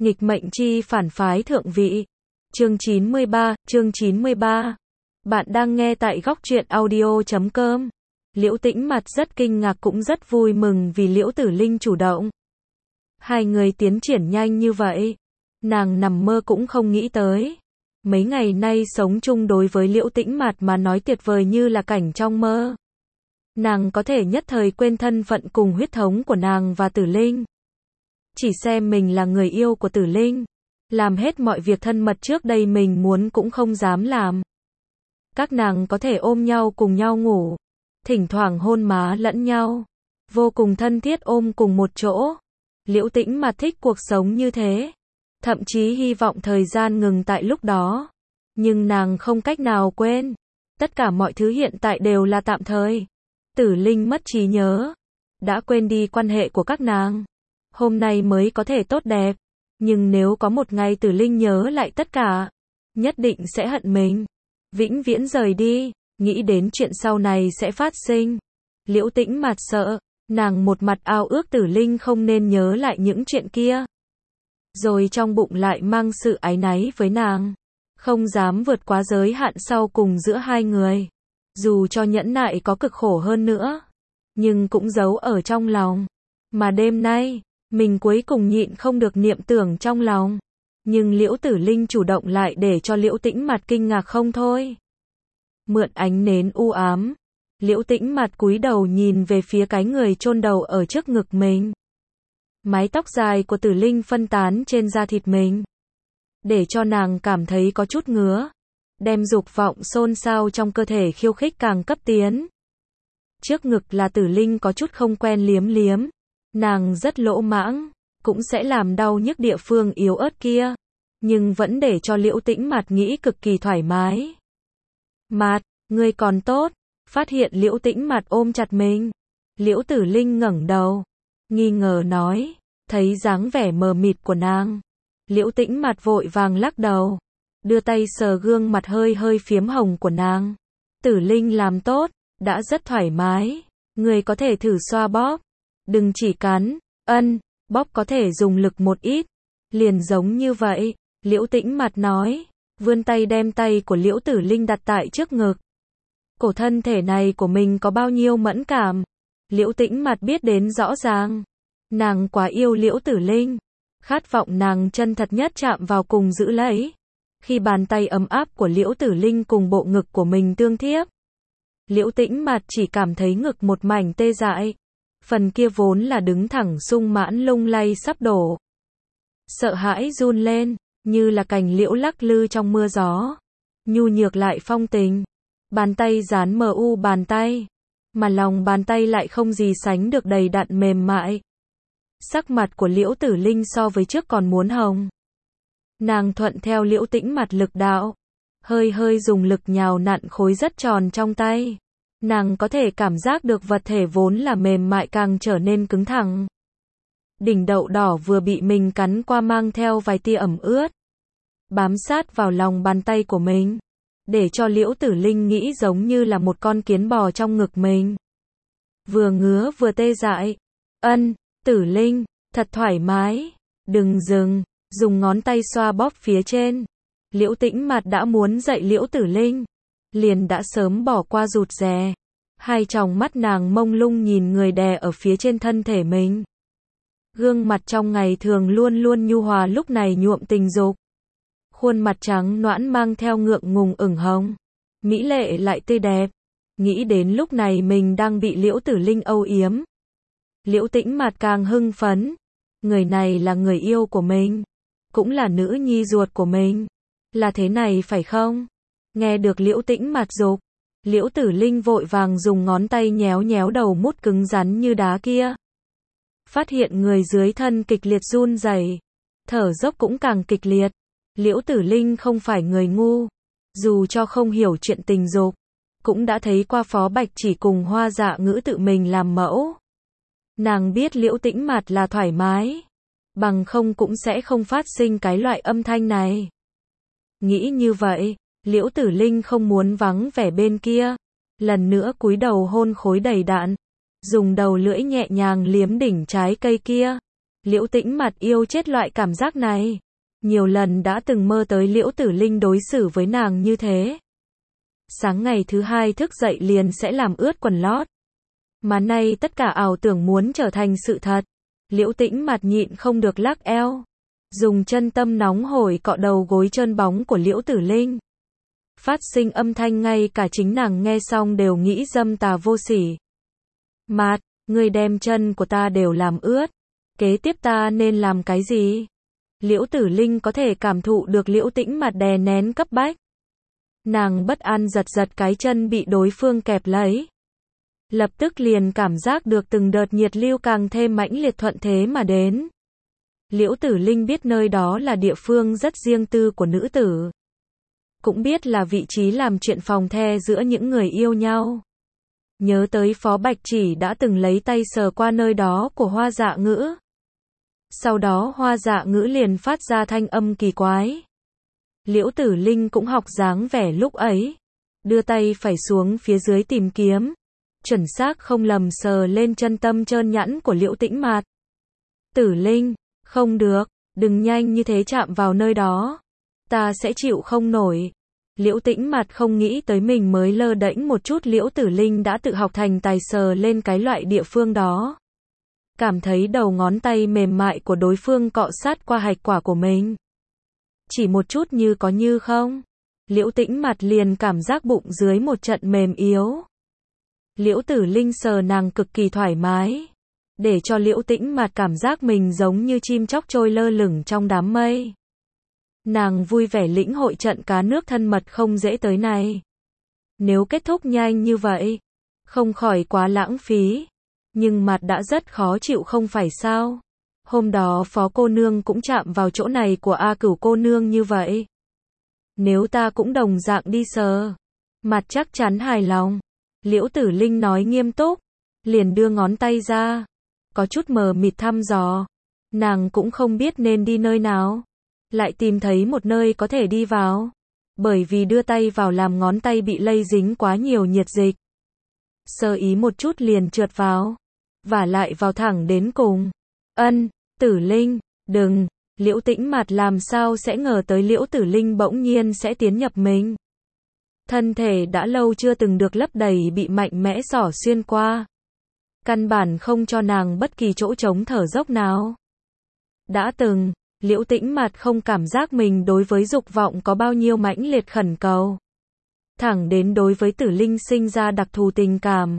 Nghịch mệnh chi phản phái thượng vị. Chương 93. Bạn đang nghe tại góc truyện audio.com. Liễu Tĩnh mặt rất kinh ngạc cũng rất vui mừng vì Liễu Tử Linh chủ động. Hai người tiến triển nhanh như vậy, nàng nằm mơ cũng không nghĩ tới. Mấy ngày nay sống chung đối với Liễu Tĩnh mặt mà nói tuyệt vời như là cảnh trong mơ. Nàng có thể nhất thời quên thân phận cùng huyết thống của nàng và Tử Linh. Chỉ xem mình là người yêu của Tử Linh. Làm hết mọi việc thân mật trước đây mình muốn cũng không dám làm. Các nàng có thể ôm nhau cùng nhau ngủ. Thỉnh thoảng hôn má lẫn nhau. Vô cùng thân thiết ôm cùng một chỗ. Liễu Tĩnh mà thích cuộc sống như thế. Thậm chí hy vọng thời gian ngừng tại lúc đó. Nhưng nàng không cách nào quên. Tất cả mọi thứ hiện tại đều là tạm thời. Tử Linh mất trí nhớ. Đã quên đi quan hệ của các nàng. Hôm nay mới có thể tốt đẹp. Nhưng nếu có một ngày Tử Linh nhớ lại tất cả, nhất định sẽ hận mình. Vĩnh viễn rời đi, nghĩ đến chuyện sau này sẽ phát sinh. Liễu Tĩnh mặt sợ, nàng một mặt ao ước Tử Linh không nên nhớ lại những chuyện kia. Rồi trong bụng lại mang sự áy náy với nàng. Không dám vượt quá giới hạn sau cùng giữa hai người. Dù cho nhẫn nại có cực khổ hơn nữa, nhưng cũng giấu ở trong lòng. Mà đêm nay, mình cuối cùng nhịn không được niệm tưởng trong lòng. Nhưng Liễu Tử Linh chủ động lại để cho Liễu Tĩnh mặt kinh ngạc không thôi. Mượn ánh nến u ám, Liễu Tĩnh mặt cúi đầu nhìn về phía cái người chôn đầu ở trước ngực mình. Mái tóc dài của Tử Linh phân tán trên da thịt mình, để cho nàng cảm thấy có chút ngứa, đem dục vọng xôn xao trong cơ thể khiêu khích càng cấp tiến. Trước ngực là Tử Linh có chút không quen liếm liếm. Nàng rất lỗ mãng, cũng sẽ làm đau nhức địa phương yếu ớt kia, nhưng vẫn để cho Liễu Tĩnh mặt nghĩ cực kỳ thoải mái. Mặt, ngươi còn tốt, phát hiện Liễu Tĩnh mặt ôm chặt mình. Liễu Tử Linh ngẩng đầu, nghi ngờ nói, thấy dáng vẻ mờ mịt của nàng. Liễu Tĩnh mặt vội vàng lắc đầu, đưa tay sờ gương mặt hơi hơi phiếm hồng của nàng. Tử Linh làm tốt, đã rất thoải mái, ngươi có thể thử xoa bóp. Đừng chỉ cắn, bóp có thể dùng lực một ít. Liền giống như vậy, Liễu Tĩnh mặt nói, vươn tay đem tay của Liễu Tử Linh đặt tại trước ngực. Cổ thân thể này của mình có bao nhiêu mẫn cảm. Liễu Tĩnh mặt biết đến rõ ràng. Nàng quá yêu Liễu Tử Linh. Khát vọng nàng chân thật nhất chạm vào cùng giữ lấy. Khi bàn tay ấm áp của Liễu Tử Linh cùng bộ ngực của mình tương thiếp, Liễu Tĩnh mặt chỉ cảm thấy ngực một mảnh tê dại. Phần kia vốn là đứng thẳng sung mãn lung lay sắp đổ. Sợ hãi run lên, như là cành liễu lắc lư trong mưa gió. Nhu nhược lại phong tình. Bàn tay dán mờ u bàn tay. Mà lòng bàn tay lại không gì sánh được đầy đặn mềm mại. Sắc mặt của Liễu Tử Linh so với trước còn muốn hồng. Nàng thuận theo Liễu Tĩnh mặt lực đạo. Hơi hơi dùng lực nhào nặn khối rất tròn trong tay. Nàng có thể cảm giác được vật thể vốn là mềm mại càng trở nên cứng thẳng. Đỉnh đậu đỏ vừa bị mình cắn qua mang theo vài tia ẩm ướt. Bám sát vào lòng bàn tay của mình. Để cho Liễu Tử Linh nghĩ giống như là một con kiến bò trong ngực mình. Vừa ngứa vừa tê dại. Tử Linh, thật thoải mái. Đừng dừng, dùng ngón tay xoa bóp phía trên. Liễu Tĩnh mặt đã muốn dạy Liễu Tử Linh. Liền đã sớm bỏ qua rụt rè. Hai tròng mắt nàng mông lung nhìn người đè ở phía trên thân thể mình. Gương mặt trong ngày thường luôn luôn nhu hòa lúc này nhuộm tình dục. Khuôn mặt trắng nõn mang theo ngượng ngùng ửng hồng. Mỹ lệ lại tươi đẹp. Nghĩ đến lúc này mình đang bị Liễu Tử Linh âu yếm. Liễu Tĩnh mặt càng hưng phấn. Người này là người yêu của mình. Cũng là nữ nhi ruột của mình. Là thế này phải không? Nghe được Liễu Tĩnh mặt dục, Liễu Tử Linh vội vàng dùng ngón tay nhéo nhéo đầu mút cứng rắn như đá kia. Phát hiện người dưới thân kịch liệt run rẩy, thở dốc cũng càng kịch liệt. Liễu Tử Linh không phải người ngu, dù cho không hiểu chuyện tình dục, cũng đã thấy qua Phó Bạch chỉ cùng Hoa Dạ Ngữ tự mình làm mẫu. Nàng biết Liễu Tĩnh mặt là thoải mái, bằng không cũng sẽ không phát sinh cái loại âm thanh này. Nghĩ như vậy, Liễu Tử Linh không muốn vắng vẻ bên kia, lần nữa cúi đầu hôn khối đầy đặn, dùng đầu lưỡi nhẹ nhàng liếm đỉnh trái cây kia. Liễu Tĩnh Mạt yêu chết loại cảm giác này. Nhiều lần đã từng mơ tới Liễu Tử Linh đối xử với nàng như thế. Sáng ngày thứ hai thức dậy liền sẽ làm ướt quần lót. Mà nay tất cả ảo tưởng muốn trở thành sự thật. Liễu Tĩnh Mạt nhịn không được lắc eo. Dùng chân tâm nóng hổi cọ đầu gối trơn bóng của Liễu Tử Linh. Phát sinh âm thanh ngay cả chính nàng nghe xong đều nghĩ dâm tà vô sỉ. Mạt, ngươi đem chân của ta đều làm ướt. Kế tiếp ta nên làm cái gì? Liễu Tử Linh có thể cảm thụ được Liễu Tĩnh Mạt đè nén cấp bách. Nàng bất an giật giật cái chân bị đối phương kẹp lấy. Lập tức liền cảm giác được từng đợt nhiệt lưu càng thêm mãnh liệt thuận thế mà đến. Liễu Tử Linh biết nơi đó là địa phương rất riêng tư của nữ tử. Cũng biết là vị trí làm chuyện phòng the giữa những người yêu nhau. Nhớ tới Phó Bạch Chỉ đã từng lấy tay sờ qua nơi đó của Hoa Dạ Ngữ. Sau đó Hoa Dạ Ngữ liền phát ra thanh âm kỳ quái. Liễu Tử Linh cũng học dáng vẻ lúc ấy. Đưa tay phải xuống phía dưới tìm kiếm. Chuẩn xác không lầm sờ lên chân tâm trơn nhẵn của Liễu Tĩnh Mạt. Tử Linh, không được, đừng nhanh như thế chạm vào nơi đó. Ta sẽ chịu không nổi. Liễu Tĩnh Mạt không nghĩ tới mình mới lơ đễnh một chút Liễu Tử Linh đã tự học thành tài sờ lên cái loại địa phương đó. Cảm thấy đầu ngón tay mềm mại của đối phương cọ sát qua hạch quả của mình. Chỉ một chút như có như không. Liễu Tĩnh Mạt liền cảm giác bụng dưới một trận mềm yếu. Liễu Tử Linh sờ nàng cực kỳ thoải mái. Để cho Liễu Tĩnh Mạt cảm giác mình giống như chim chóc trôi lơ lửng trong đám mây. Nàng vui vẻ lĩnh hội trận cá nước thân mật không dễ tới này. Nếu kết thúc nhanh như vậy, không khỏi quá lãng phí. Nhưng mặt đã rất khó chịu không phải sao. Hôm đó Phó cô nương cũng chạm vào chỗ này của A Cửu cô nương như vậy. Nếu ta cũng đồng dạng đi sờ, mặt chắc chắn hài lòng. Liễu Tử Linh nói nghiêm túc, liền đưa ngón tay ra. Có chút mờ mịt thăm dò. Nàng cũng không biết nên đi nơi nào. Lại tìm thấy một nơi có thể đi vào. Bởi vì đưa tay vào làm ngón tay bị lây dính quá nhiều nhiệt dịch. Sơ ý một chút liền trượt vào. Và lại vào thẳng đến cùng. Tử Linh, đừng. Liễu Tĩnh Mạt làm sao sẽ ngờ tới Liễu Tử Linh bỗng nhiên sẽ tiến nhập mình. Thân thể đã lâu chưa từng được lấp đầy bị mạnh mẽ xỏ xuyên qua. Căn bản không cho nàng bất kỳ chỗ trống thở dốc nào. Đã từng, Liễu Tĩnh Mạt không cảm giác mình đối với dục vọng có bao nhiêu mãnh liệt khẩn cầu. Thẳng đến đối với Tử Linh sinh ra đặc thù tình cảm.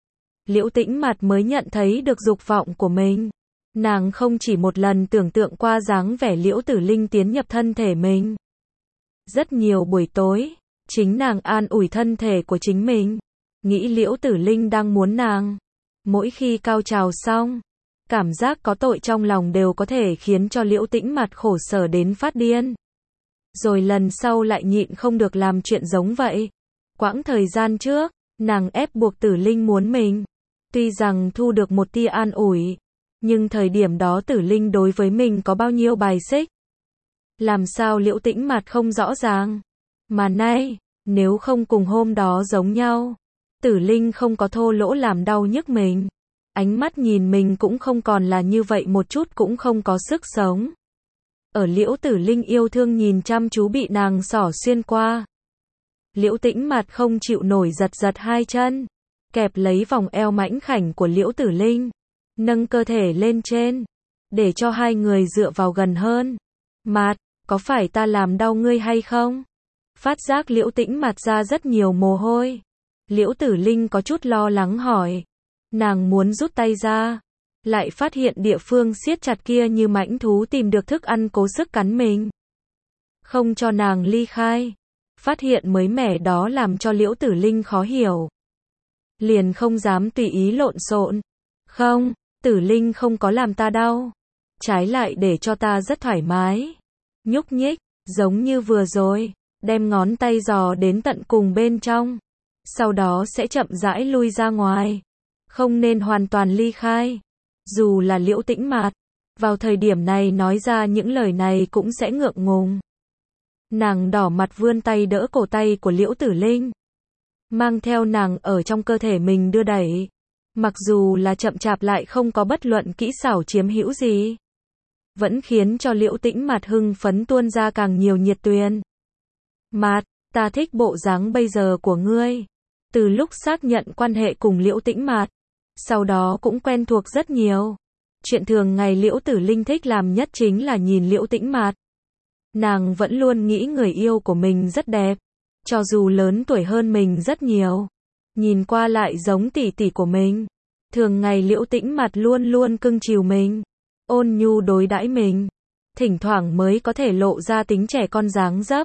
Liễu Tĩnh Mạt mới nhận thấy được dục vọng của mình. Nàng không chỉ một lần tưởng tượng qua dáng vẻ Liễu Tử Linh tiến nhập thân thể mình. Rất nhiều buổi tối, chính nàng an ủi thân thể của chính mình. Nghĩ Liễu Tử Linh đang muốn nàng. Mỗi khi cao trào xong, cảm giác có tội trong lòng đều có thể khiến cho Liễu Tĩnh Mạt khổ sở đến phát điên. Rồi lần sau lại nhịn không được làm chuyện giống vậy. Quãng thời gian trước, nàng ép buộc Tử Linh muốn mình. Tuy rằng thu được một tia an ủi, nhưng thời điểm đó Tử Linh đối với mình có bao nhiêu bài xích. Làm sao Liễu Tĩnh Mạt không rõ ràng. Mà nay, nếu không cùng hôm đó giống nhau, Tử Linh không có thô lỗ làm đau nhức mình. Ánh mắt nhìn mình cũng không còn là như vậy một chút cũng không có sức sống. Ở Liễu Tử Linh yêu thương nhìn chăm chú bị nàng xỏ xuyên qua. Liễu Tĩnh Mạt không chịu nổi giật giật hai chân. Kẹp lấy vòng eo mãnh khảnh của Liễu Tử Linh. Nâng cơ thể lên trên. Để cho hai người dựa vào gần hơn. Mạt, có phải ta làm đau ngươi hay không? Phát giác Liễu Tĩnh Mạt ra rất nhiều mồ hôi. Liễu Tử Linh có chút lo lắng hỏi. Nàng muốn rút tay ra. Lại phát hiện địa phương siết chặt kia như mãnh thú tìm được thức ăn cố sức cắn mình. Không cho nàng ly khai. Phát hiện mới mẻ đó làm cho Liễu Tử Linh khó hiểu. Liền không dám tùy ý lộn xộn. Không, Tử Linh không có làm ta đau. Trái lại để cho ta rất thoải mái. Nhúc nhích, giống như vừa rồi. Đem ngón tay dò đến tận cùng bên trong. Sau đó sẽ chậm rãi lui ra ngoài. Không nên hoàn toàn ly khai. Dù là Liễu Tĩnh Mạt, vào thời điểm này nói ra những lời này cũng sẽ ngượng ngùng. Nàng đỏ mặt vươn tay đỡ cổ tay của Liễu Tử Linh. Mang theo nàng ở trong cơ thể mình đưa đẩy. Mặc dù là chậm chạp lại không có bất luận kỹ xảo chiếm hữu gì. vẫn khiến cho Liễu Tĩnh Mạt hưng phấn tuôn ra càng nhiều nhiệt tuyền. Mạt, ta thích bộ dáng bây giờ của ngươi. Từ lúc xác nhận quan hệ cùng Liễu Tĩnh Mạt, sau đó cũng quen thuộc rất nhiều. Chuyện thường ngày Liễu Tử Linh thích làm nhất chính là nhìn Liễu Tĩnh Mạt. Nàng vẫn luôn nghĩ người yêu của mình rất đẹp, cho dù lớn tuổi hơn mình rất nhiều. Nhìn qua lại giống tỷ tỷ của mình. Thường ngày Liễu Tĩnh Mạt luôn luôn cưng chiều mình, ôn nhu đối đãi mình. Thỉnh thoảng mới có thể lộ ra tính trẻ con dáng dấp.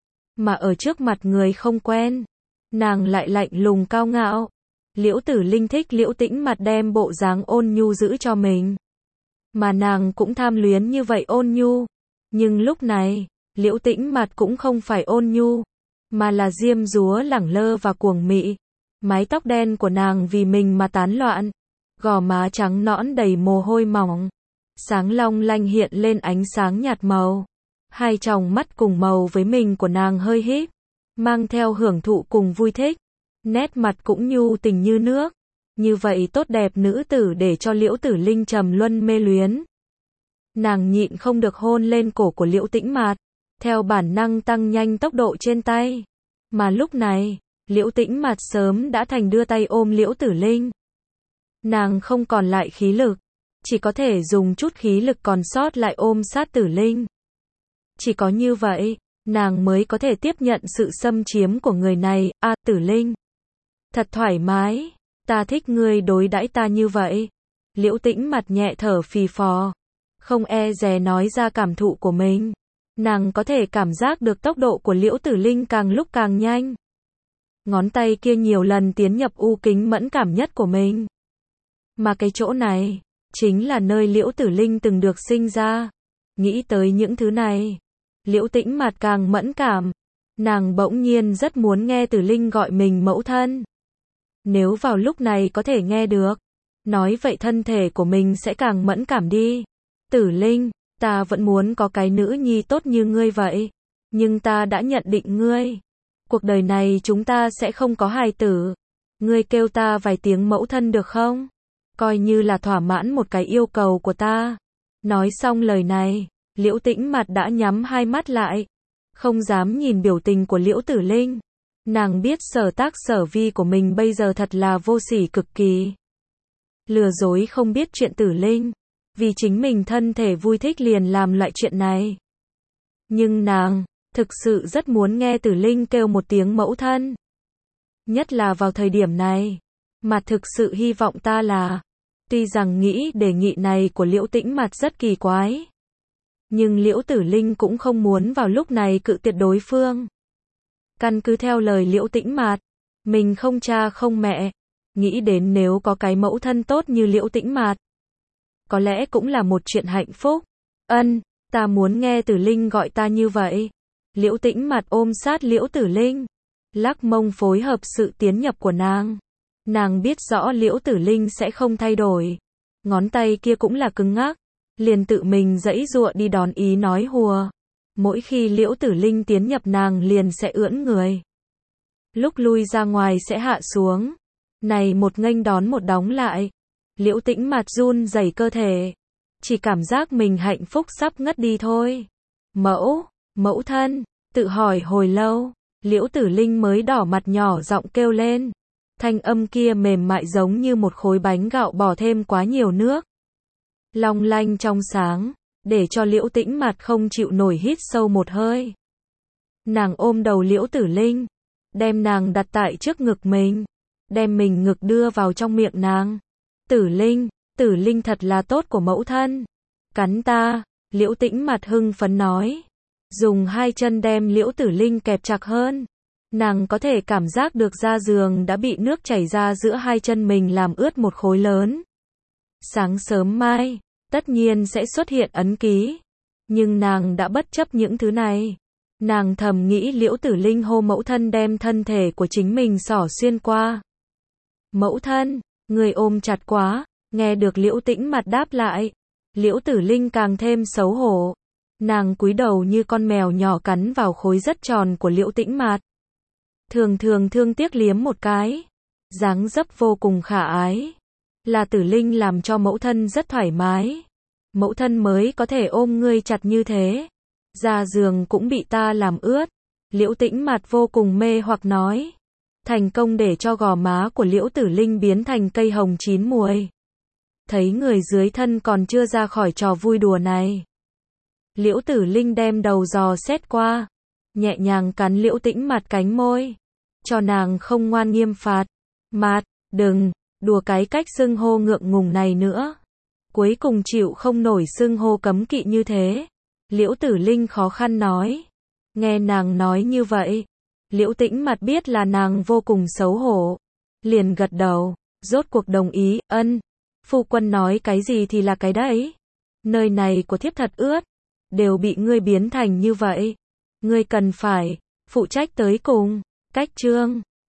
Mà ở trước mặt người không quen, nàng lại lạnh lùng cao ngạo. Liễu Tử Linh thích Liễu Tĩnh Mạt đem bộ dáng ôn nhu giữ cho mình. Mà nàng cũng tham luyến như vậy ôn nhu. Nhưng lúc này, Liễu Tĩnh Mạt cũng không phải ôn nhu, mà là diêm dúa lẳng lơ và cuồng mị. Mái tóc đen của nàng vì mình mà tán loạn, gò má trắng nõn đầy mồ hôi mỏng, sáng long lanh hiện lên ánh sáng nhạt màu. Hai tròng mắt cùng màu với mình của nàng hơi híp, mang theo hưởng thụ cùng vui thích. Nét mặt cũng nhu tình như nước. Như vậy tốt đẹp nữ tử để cho Liễu Tử Linh trầm luân mê luyến. Nàng nhịn không được hôn lên cổ của Liễu Tĩnh Mạt, theo bản năng tăng nhanh tốc độ trên tay. Mà lúc này, Liễu Tĩnh Mạt sớm đã thành đưa tay ôm Liễu Tử Linh. Nàng không còn lại khí lực, chỉ có thể dùng chút khí lực còn sót lại ôm sát Tử Linh. Chỉ có như vậy, nàng mới có thể tiếp nhận sự xâm chiếm của người này. Tử Linh, thật thoải mái, ta thích ngươi đối đãi ta như vậy. Liễu Tĩnh Mạt nhẹ thở phì phò, không e dè nói ra cảm thụ của mình. Nàng có thể cảm giác được tốc độ của Liễu Tử Linh càng lúc càng nhanh. Ngón tay kia nhiều lần tiến nhập u kính mẫn cảm nhất của mình. Mà cái chỗ này, chính là nơi Liễu Tử Linh từng được sinh ra. Nghĩ tới những thứ này, Liễu Tĩnh Mạt càng mẫn cảm. Nàng bỗng nhiên rất muốn nghe Tử Linh gọi mình mẫu thân. Nếu vào lúc này có thể nghe được, nói vậy thân thể của mình sẽ càng mẫn cảm đi. Tử Linh, ta vẫn muốn có cái nữ nhi tốt như ngươi vậy. Nhưng ta đã nhận định ngươi. Cuộc đời này chúng ta sẽ không có hài tử. Ngươi kêu ta vài tiếng mẫu thân được không? Coi như là thỏa mãn một cái yêu cầu của ta. Nói xong lời này, Liễu Tĩnh Mạt đã nhắm hai mắt lại. Không dám nhìn biểu tình của Liễu Tử Linh. Nàng biết sở tác sở vi của mình bây giờ thật là vô sỉ cực kỳ. Lừa dối không biết chuyện Tử Linh. Vì chính mình thân thể vui thích liền làm loại chuyện này. Nhưng nàng thực sự rất muốn nghe Tử Linh kêu một tiếng mẫu thân. Nhất là vào thời điểm này. Mà thực sự hy vọng ta là. Tuy rằng nghĩ đề nghị này của Liễu Tĩnh Mạt rất kỳ quái. Nhưng Liễu Tử Linh cũng không muốn vào lúc này cự tuyệt đối phương. Căn cứ theo lời Liễu Tĩnh Mạt. Mình không cha không mẹ. Nghĩ đến nếu có cái mẫu thân tốt như Liễu Tĩnh Mạt. Có lẽ cũng là một chuyện hạnh phúc. Ta muốn nghe Tử Linh gọi ta như vậy. Liễu Tĩnh Mạt ôm sát Liễu Tử Linh. Lắc mông phối hợp sự tiến nhập của nàng. Nàng biết rõ Liễu Tử Linh sẽ không thay đổi. Ngón tay kia cũng là cứng ngắc. Liền tự mình giãy giụa đi đón ý nói hùa. Mỗi khi Liễu Tử Linh tiến nhập nàng liền sẽ ưỡn người. Lúc lui ra ngoài sẽ hạ xuống. Này một nghênh đón một đóng lại. Liễu Tĩnh Mạt run rẩy cơ thể. Chỉ cảm giác mình hạnh phúc sắp ngất đi thôi. Mẫu thân, tự hỏi hồi lâu. Liễu Tử Linh mới đỏ mặt nhỏ giọng kêu lên. Thanh âm kia mềm mại giống như một khối bánh gạo bỏ thêm quá nhiều nước. Long lanh trong sáng, để cho Liễu Tĩnh Mạt không chịu nổi hít sâu một hơi. Nàng ôm đầu Liễu Tử Linh, đem nàng đặt tại trước ngực mình, đem mình ngực đưa vào trong miệng nàng. Tử Linh thật là tốt của mẫu thân. Cắn ta, Liễu Tĩnh Mạt hưng phấn nói. Dùng hai chân đem Liễu Tử Linh kẹp chặt hơn. Nàng có thể cảm giác được da giường đã bị nước chảy ra giữa hai chân mình làm ướt một khối lớn. Sáng sớm mai, tất nhiên sẽ xuất hiện ấn ký. Nhưng nàng đã bất chấp những thứ này. Nàng thầm nghĩ Liễu Tử Linh hô mẫu thân đem thân thể của chính mình xỏ xuyên qua. Mẫu thân, người ôm chặt quá. Nghe được Liễu Tĩnh Mạt đáp lại. Liễu Tử Linh càng thêm xấu hổ. Nàng cúi đầu như con mèo nhỏ cắn vào khối rất tròn của Liễu Tĩnh Mạt. Thường thương tiếc liếm một cái. Dáng dấp vô cùng khả ái. Là Tử Linh làm cho mẫu thân rất thoải mái. Mẫu thân mới có thể ôm ngươi chặt như thế. Ra giường cũng bị ta làm ướt. Liễu Tĩnh mặt vô cùng mê hoặc nói. Thành công để cho gò má của Liễu Tử Linh biến thành cây hồng chín muồi. Thấy người dưới thân còn chưa ra khỏi trò vui đùa này. Liễu Tử Linh đem đầu dò xét qua. Nhẹ nhàng cắn Liễu Tĩnh mặt cánh môi. Cho nàng không ngoan nghiêm phạt. Mạt, đừng, đùa cái cách xưng hô ngượng ngùng này nữa. Cuối cùng chịu không nổi xưng hô cấm kỵ như thế. Liễu Tử Linh khó khăn nói. Nghe nàng nói như vậy. Liễu Tĩnh mặt biết là nàng vô cùng xấu hổ. Liền gật đầu, rốt cuộc đồng ý, ân. Phu quân nói cái gì thì là cái đấy. Nơi này của thiếp thật ướt. Đều bị ngươi biến thành như vậy. Ngươi cần phải phụ trách tới cùng. Cách chương